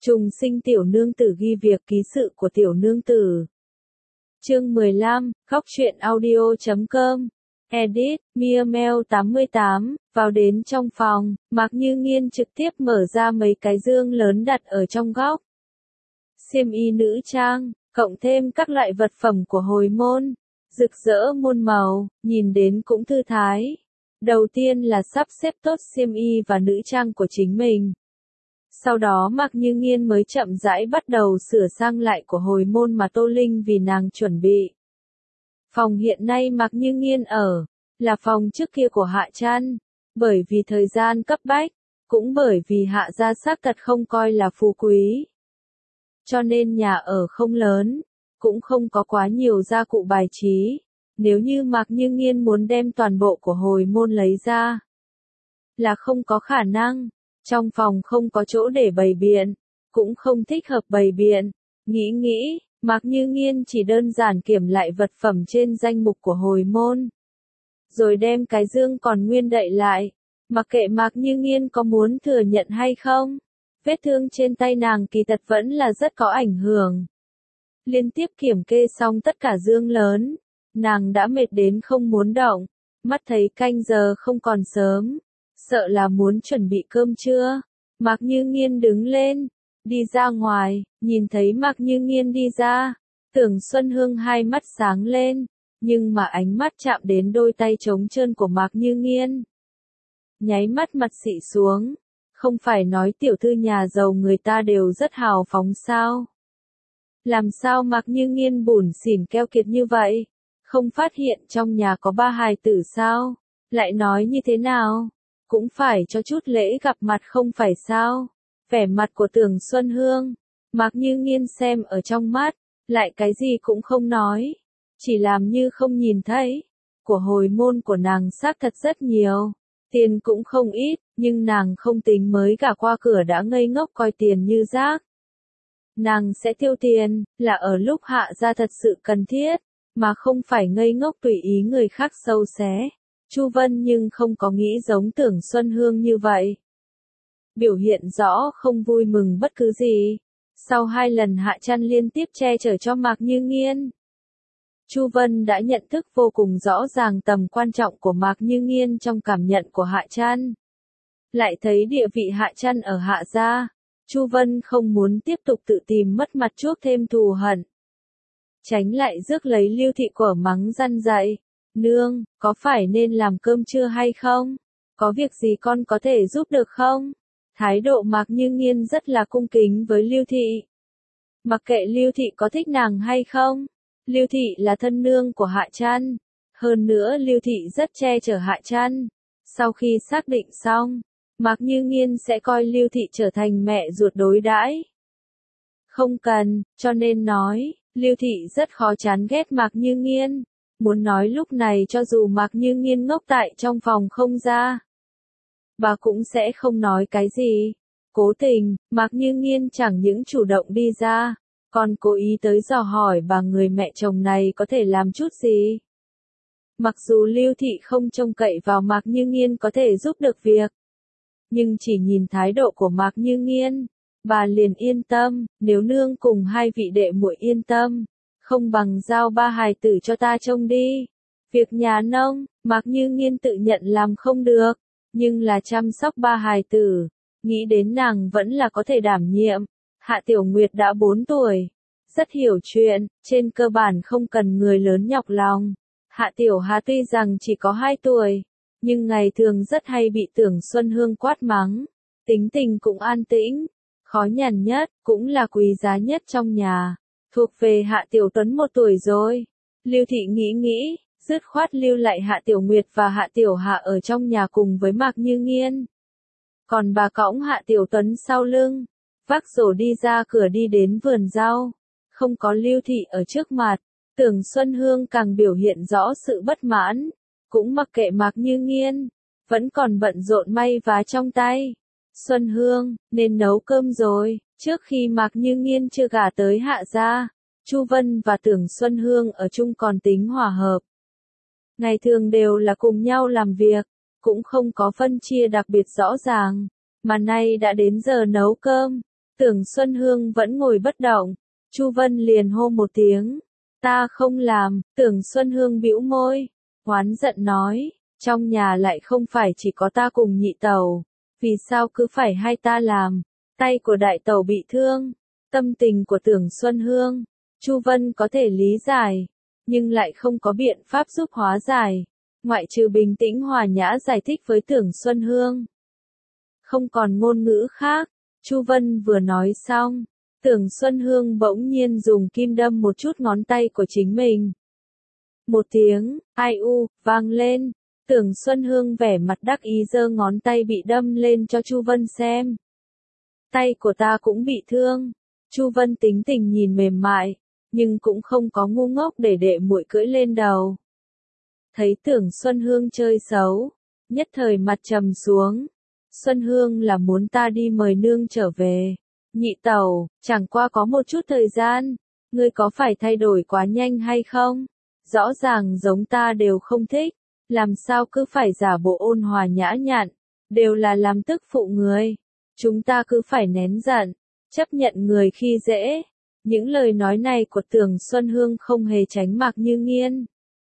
Trùng sinh tiểu nương tử ghi việc ký sự của tiểu nương tử. Chương 15, góc truyện audio.com. Edit, Miamel 88, vào đến trong phòng, Mạc Như Nghiên trực tiếp mở ra mấy cái dương lớn đặt ở trong góc. Xiêm y nữ trang, cộng thêm các loại vật phẩm của hồi môn, rực rỡ muôn màu, nhìn đến cũng thư thái. Đầu tiên là sắp xếp tốt xiêm y và nữ trang của chính mình. Sau đó Mạc Như Nghiên mới chậm rãi bắt đầu sửa sang lại của hồi môn mà Tô Linh vì nàng chuẩn bị. Phòng hiện nay Mạc Như Nghiên ở, là phòng trước kia của Hạ Trăn, bởi vì thời gian cấp bách, cũng bởi vì Hạ gia xác thật không coi là phú quý. Cho nên nhà ở không lớn, cũng không có quá nhiều gia cụ bài trí, nếu như Mạc Như Nghiên muốn đem toàn bộ của hồi môn lấy ra, là không có khả năng. Trong phòng không có chỗ để bày biện, cũng không thích hợp bày biện. Nghĩ, Mạc Như Nghiên chỉ đơn giản kiểm lại vật phẩm trên danh mục của hồi môn. Rồi đem cái dương còn nguyên đậy lại. Mặc kệ Mạc Như Nghiên có muốn thừa nhận hay không, vết thương trên tay nàng kỳ thật vẫn là rất có ảnh hưởng. Liên tiếp kiểm kê xong tất cả dương lớn, nàng đã mệt đến không muốn động, mắt thấy canh giờ không còn sớm. Sợ là muốn chuẩn bị cơm trưa. Mạc Như Nghiên đứng lên, đi ra ngoài, nhìn thấy Mạc Như Nghiên đi ra, Tưởng Xuân Hương hai mắt sáng lên, nhưng mà ánh mắt chạm đến đôi tay trống trơn của Mạc Như Nghiên. Nháy mắt mặt xị xuống, không phải nói tiểu thư nhà giàu người ta đều rất hào phóng sao? Làm sao Mạc Như Nghiên bủn xỉn keo kiệt như vậy? Không phát hiện trong nhà có 3 hài tử sao? Lại nói như thế nào? Cũng phải cho chút lễ gặp mặt không phải sao? Vẻ mặt của Tưởng Xuân Hương, Mạc Như Nghiên xem ở trong mắt, lại cái gì cũng không nói, chỉ làm như không nhìn thấy. Của hồi môn của nàng xác thật rất nhiều, tiền cũng không ít, nhưng nàng không tính mới gả qua cửa đã ngây ngốc coi tiền như rác. Nàng sẽ tiêu tiền, là ở lúc Hạ gia thật sự cần thiết, mà không phải ngây ngốc tùy ý người khác sâu xé. Chu Vân nhưng không có nghĩ giống Tưởng Xuân Hương như vậy. Biểu hiện rõ không vui mừng bất cứ gì. Sau 2 lần Hạ Trăn liên tiếp che chở cho Mạc Như Nghiên, Chu Vân đã nhận thức vô cùng rõ ràng tầm quan trọng của Mạc Như Nghiên trong cảm nhận của Hạ Trăn. Lại thấy địa vị Hạ Trăn ở Hạ gia, Chu Vân không muốn tiếp tục tự tìm mất mặt chuốc thêm thù hận. Tránh lại rước lấy Lưu Thị của mắng răn dạy. Nương, có phải nên làm cơm trưa hay không? Có việc gì con có thể giúp được không? Thái độ Mạc Như Nghiên rất là cung kính với Lưu Thị. Mặc kệ Lưu Thị có thích nàng hay không, Lưu Thị là thân nương của Hạ Trăn. Hơn nữa Lưu Thị rất che chở Hạ Trăn. Sau khi xác định xong, Mạc Như Nghiên sẽ coi Lưu Thị trở thành mẹ ruột đối đãi. Không cần, cho nên nói, Lưu Thị rất khó chán ghét Mạc Như Nghiên. Muốn nói lúc này cho dù Mạc Như Nghiên ngốc tại trong phòng không ra, bà cũng sẽ không nói cái gì. Cố tình, Mạc Như Nghiên chẳng những chủ động đi ra, còn cố ý tới dò hỏi bà người mẹ chồng này có thể làm chút gì. Mặc dù Lưu Thị không trông cậy vào Mạc Như Nghiên có thể giúp được việc, nhưng chỉ nhìn thái độ của Mạc Như Nghiên, bà liền yên tâm. Nếu nương cùng 2 vị đệ muội yên tâm, không bằng giao 3 hài tử cho ta trông đi. Việc nhà nông, Mạc Như Nghiên tự nhận làm không được, nhưng là chăm sóc 3 hài tử, nghĩ đến nàng vẫn là có thể đảm nhiệm. Hạ Tiểu Nguyệt đã 4 tuổi, rất hiểu chuyện, trên cơ bản không cần người lớn nhọc lòng. Hạ Tiểu Hà tuy rằng chỉ có 2 tuổi, nhưng ngày thường rất hay bị Tưởng Xuân Hương quát mắng, tính tình cũng an tĩnh, khó nhằn nhất, cũng là quý giá nhất trong nhà. Thuộc về Hạ Tiểu Tuấn 1 tuổi rồi. Lưu Thị nghĩ, dứt khoát lưu lại Hạ Tiểu Nguyệt và Hạ Tiểu Hạ ở trong nhà cùng với Mạc Như Nghiên. Còn bà cõng Hạ Tiểu Tuấn sau lưng, vác rổ đi ra cửa đi đến vườn rau. Không có Lưu Thị ở trước mặt, Tưởng Xuân Hương càng biểu hiện rõ sự bất mãn, cũng mặc kệ Mạc Như Nghiên, vẫn còn bận rộn may vá trong tay. Xuân Hương, nên nấu cơm rồi. Trước khi Mạc Như Nghiên chưa gả tới Hạ gia, Chu Vân và Tưởng Xuân Hương ở chung còn tính hòa hợp. Ngày thường đều là cùng nhau làm việc, cũng không có phân chia đặc biệt rõ ràng, mà nay đã đến giờ nấu cơm. Tưởng Xuân Hương vẫn ngồi bất động, Chu Vân liền hô một tiếng, ta không làm. Tưởng Xuân Hương bĩu môi, oán giận nói, trong nhà lại không phải chỉ có ta cùng nhị tẩu, vì sao cứ phải hai ta làm? Tay của đại tẩu bị thương, tâm tình của Tưởng Xuân Hương, Chu Vân có thể lý giải, nhưng lại không có biện pháp giúp hóa giải, ngoại trừ bình tĩnh hòa nhã giải thích với Tưởng Xuân Hương. Không còn ngôn ngữ khác, Chu Vân vừa nói xong, Tưởng Xuân Hương bỗng nhiên dùng kim đâm một chút ngón tay của chính mình. Một tiếng, ai u, vang lên, Tưởng Xuân Hương vẻ mặt đắc ý giơ ngón tay bị đâm lên cho Chu Vân xem. Tay của ta cũng bị thương. Chu Vân tính tình nhìn mềm mại, nhưng cũng không có ngu ngốc để đệ muội cưỡi lên đầu. Thấy Tưởng Xuân Hương chơi xấu, nhất thời mặt trầm xuống. Xuân Hương là muốn ta đi mời nương trở về. Nhị tẩu, chẳng qua có một chút thời gian, ngươi có phải thay đổi quá nhanh hay không? Rõ ràng giống ta đều không thích, làm sao cứ phải giả bộ ôn hòa nhã nhặn, đều là làm tức phụ người. Chúng ta cứ phải nén giận, chấp nhận người khi dễ. Những lời nói này của Tưởng Xuân Hương không hề tránh Mạc Như Nghiên.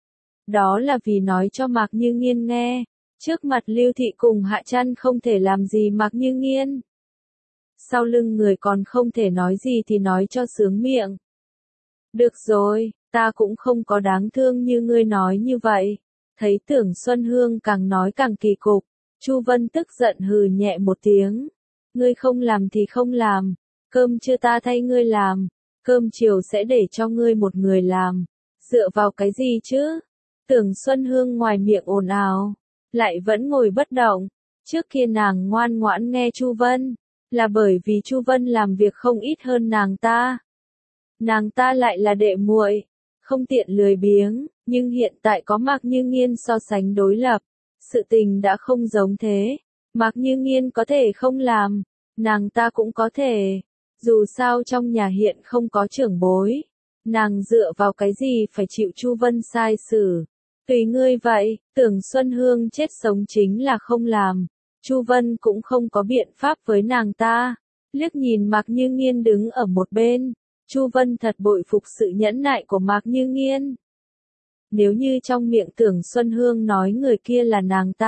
Đó là vì nói cho Mạc Như Nghiên nghe, trước mặt Lưu Thị cùng Hạ Trăn không thể làm gì Mạc Như Nghiên. Sau lưng người còn không thể nói gì thì nói cho sướng miệng. Được rồi, ta cũng không có đáng thương như ngươi nói như vậy. Thấy Tưởng Xuân Hương càng nói càng kỳ cục, Chu Vân tức giận hừ nhẹ một tiếng. Ngươi không làm thì không làm, cơm trưa ta thay ngươi làm, cơm chiều sẽ để cho ngươi một người làm. Dựa vào cái gì chứ? Tưởng Xuân Hương ngoài miệng ồn ào, lại vẫn ngồi bất động. Trước kia nàng ngoan ngoãn nghe Chu Vân, là bởi vì Chu Vân làm việc không ít hơn nàng ta. Nàng ta lại là đệ muội, không tiện lười biếng, nhưng hiện tại có Mạc Như Nghiên so sánh đối lập, sự tình đã không giống thế. Mạc Như Nghiên có thể không làm, nàng ta cũng có thể. Dù sao trong nhà hiện không có trưởng bối, nàng dựa vào cái gì phải chịu Chu Vân sai xử. Tùy ngươi vậy, Tưởng Xuân Hương chết sống chính là không làm. Chu Vân cũng không có biện pháp với nàng ta. Liếc nhìn Mạc Như Nghiên đứng ở một bên, Chu Vân thật bội phục sự nhẫn nại của Mạc Như Nghiên. Nếu như trong miệng Tưởng Xuân Hương nói người kia là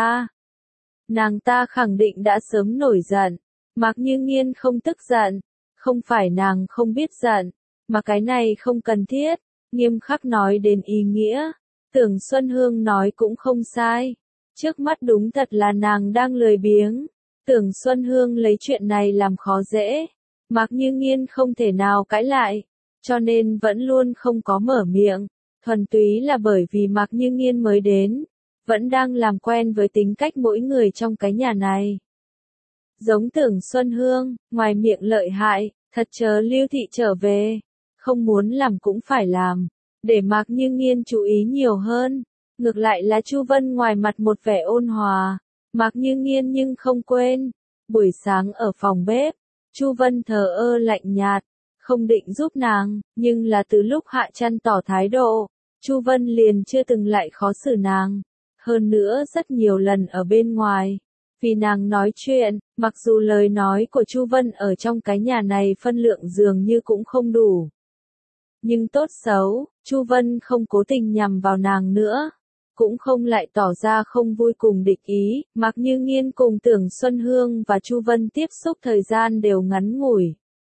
nàng ta khẳng định đã sớm nổi giận. Mạc Như Nghiên không tức giận, không phải nàng không biết giận, mà cái này không cần thiết, nghiêm khắc nói đến ý nghĩa. Tưởng Xuân Hương nói cũng không sai. Trước mắt đúng thật là nàng đang lười biếng. Tưởng Xuân Hương lấy chuyện này làm khó dễ. Mạc Như Nghiên không thể nào cãi lại, cho nên vẫn luôn không có mở miệng. Thuần túy là bởi vì Mạc Như Nghiên mới đến, vẫn đang làm quen với tính cách mỗi người trong cái nhà này. Giống Tưởng Xuân Hương, ngoài miệng lợi hại, thật chờ Lưu Thị trở về, không muốn làm cũng phải làm, để Mạc Như Nghiên chú ý nhiều hơn. Ngược lại là Chu Vân ngoài mặt một vẻ ôn hòa, Mạc Như Nghiên nhưng không quên. Buổi sáng ở phòng bếp, Chu Vân thờ ơ lạnh nhạt, không định giúp nàng, nhưng là từ lúc Hạ Trăn tỏ thái độ, Chu Vân liền chưa từng lại khó xử nàng. Hơn nữa rất nhiều lần ở bên ngoài, vì nàng nói chuyện, mặc dù lời nói của Chu Vân ở trong cái nhà này phân lượng dường như cũng không đủ. Nhưng tốt xấu, Chu Vân không cố tình nhằm vào nàng nữa, cũng không lại tỏ ra không vui cùng địch ý. Mạc Như Nghiên cùng Tưởng Xuân Hương và Chu Vân tiếp xúc thời gian đều ngắn ngủi,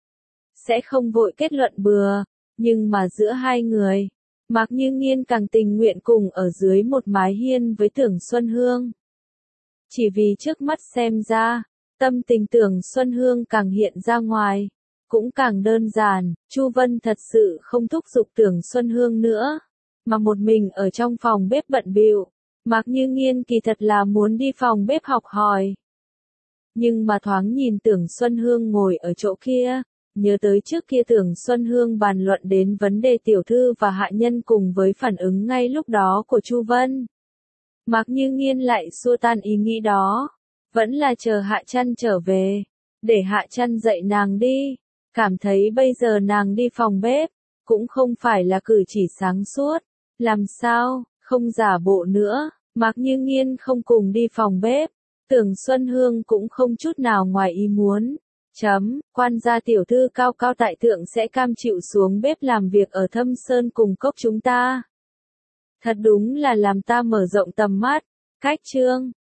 sẽ không vội kết luận bừa, nhưng mà giữa hai người, Mạc Như Nghiên càng tình nguyện cùng ở dưới một mái hiên với Tưởng Xuân Hương. Chỉ vì trước mắt xem ra, tâm tình Tưởng Xuân Hương càng hiện ra ngoài, cũng càng đơn giản. Chu Vân thật sự không thúc giục Tưởng Xuân Hương nữa, mà một mình ở trong phòng bếp bận bịu. Mạc Như Nghiên kỳ thật là muốn đi phòng bếp học hỏi. Nhưng mà thoáng nhìn Tưởng Xuân Hương ngồi ở chỗ kia, nhớ tới trước kia Tưởng Xuân Hương bàn luận đến vấn đề tiểu thư và hạ nhân cùng với phản ứng ngay lúc đó của Chu Vân. Mạc Như Nghiên lại xua tan ý nghĩ đó, vẫn là chờ Hạ Trăn trở về, để Hạ Trăn dạy nàng đi, cảm thấy bây giờ nàng đi phòng bếp, cũng không phải là cử chỉ sáng suốt, làm sao, không giả bộ nữa. Mạc Như Nghiên không cùng đi phòng bếp, Tưởng Xuân Hương cũng không chút nào ngoài ý muốn, Quan gia tiểu thư cao cao tại thượng sẽ cam chịu xuống bếp làm việc ở Thâm Sơn cùng cốc chúng ta. Thật đúng là làm ta mở rộng tầm mắt. Khách chương.